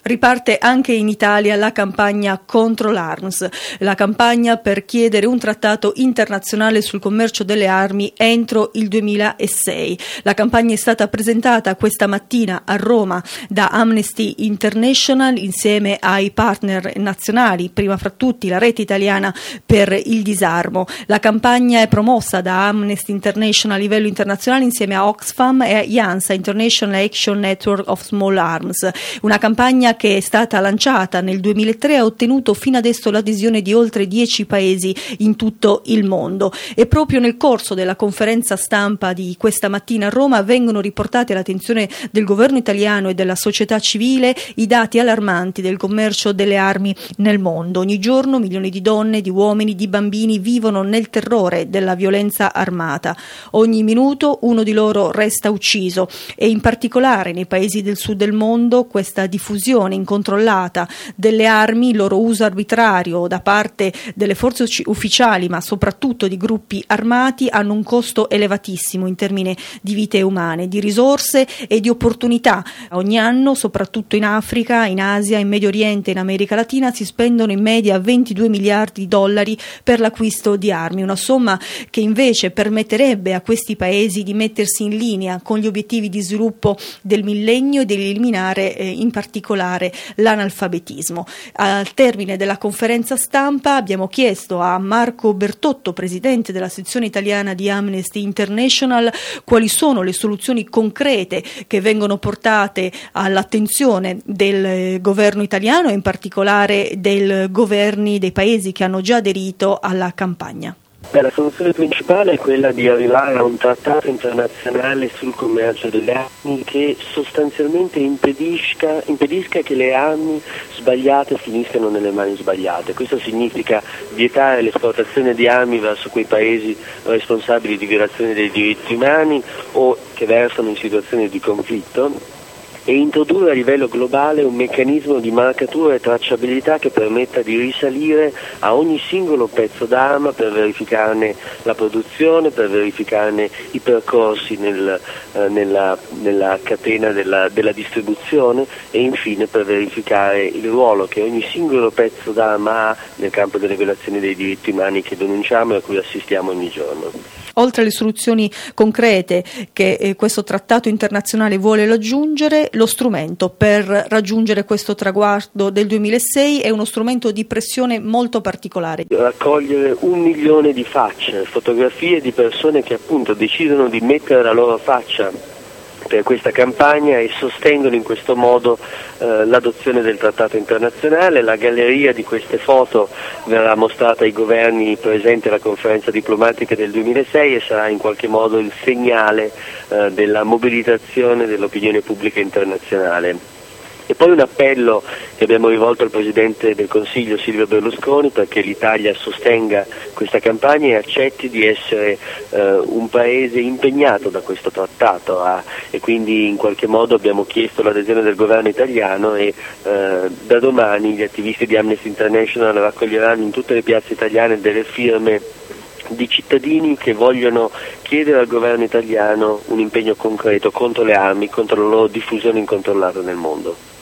Riparte anche in Italia la campagna contro l'ARMS, la campagna per chiedere un trattato internazionale sul commercio delle armi entro il 2006. La campagna è stata presentata questa mattina a Roma da Amnesty International insieme ai partner nazionali, prima fra tutti la Rete Italiana per il Disarmo. La campagna è promossa da Amnesty International a livello internazionale insieme a Oxfam e a IANSA, International Action Network of Small Arms. Una campagna che è stata lanciata nel 2003 ha ottenuto fino adesso l'adesione di oltre 10 paesi in tutto il mondo e proprio nel corso della conferenza stampa di questa mattina a Roma vengono riportati all'attenzione del governo italiano e della società civile i dati allarmanti del commercio delle armi nel mondo. Ogni giorno milioni di donne, di uomini, di bambini vivono nel terrore della violenza armata. Ogni minuto uno di loro resta ucciso e in particolare nei paesi del sud del mondo questa diffusione incontrollata delle armi, il loro uso arbitrario da parte delle forze ufficiali ma soprattutto di gruppi armati hanno un costo elevatissimo in termini di vite umane, di risorse e di opportunità. Ogni anno, soprattutto in Africa, in Asia, in Medio Oriente e in America Latina si spendono in media 22 miliardi di dollari per l'acquisto di armi, una somma che invece permetterebbe a questi paesi di mettersi in linea con gli obiettivi di sviluppo del millennio e di eliminare in particolare l'analfabetismo. Al termine della conferenza stampa abbiamo chiesto a Marco Bertotto, presidente della sezione italiana di Amnesty International, quali sono le soluzioni concrete che vengono portate all'attenzione del governo italiano e in particolare dei governi dei paesi che hanno già aderito alla campagna. La soluzione principale è quella di arrivare a un trattato internazionale sul commercio delle armi che sostanzialmente impedisca che le armi sbagliate finiscano nelle mani sbagliate. Questo significa vietare l'esportazione di armi verso quei paesi responsabili di violazione dei diritti umani o che versano in situazioni di conflitto e introdurre a livello globale un meccanismo di marcatura e tracciabilità che permetta di risalire a ogni singolo pezzo d'arma per verificarne la produzione, per verificarne i percorsi nella catena della distribuzione e infine per verificare il ruolo che ogni singolo pezzo d'arma ha nel campo delle violazioni dei diritti umani che denunciamo e a cui assistiamo ogni giorno. Oltre alle soluzioni concrete che questo trattato internazionale vuole raggiungere, lo strumento per raggiungere questo traguardo del 2006 è uno strumento di pressione molto particolare. Raccogliere 1 milione di facce, fotografie di persone che appunto decidono di mettere la loro faccia per questa campagna e sostengono in questo modo l'adozione del trattato internazionale. La galleria di queste foto verrà mostrata ai governi presenti alla conferenza diplomatica del 2006 e sarà in qualche modo il segnale della mobilitazione dell'opinione pubblica internazionale. E poi un appello che abbiamo rivolto al Presidente del Consiglio Silvio Berlusconi perché l'Italia sostenga questa campagna e accetti di essere un paese impegnato da questo trattato e quindi in qualche modo abbiamo chiesto l'adesione del governo italiano e da domani gli attivisti di Amnesty International raccoglieranno in tutte le piazze italiane delle firme di cittadini che vogliono chiedere al governo italiano un impegno concreto contro le armi, contro la loro diffusione incontrollata nel mondo.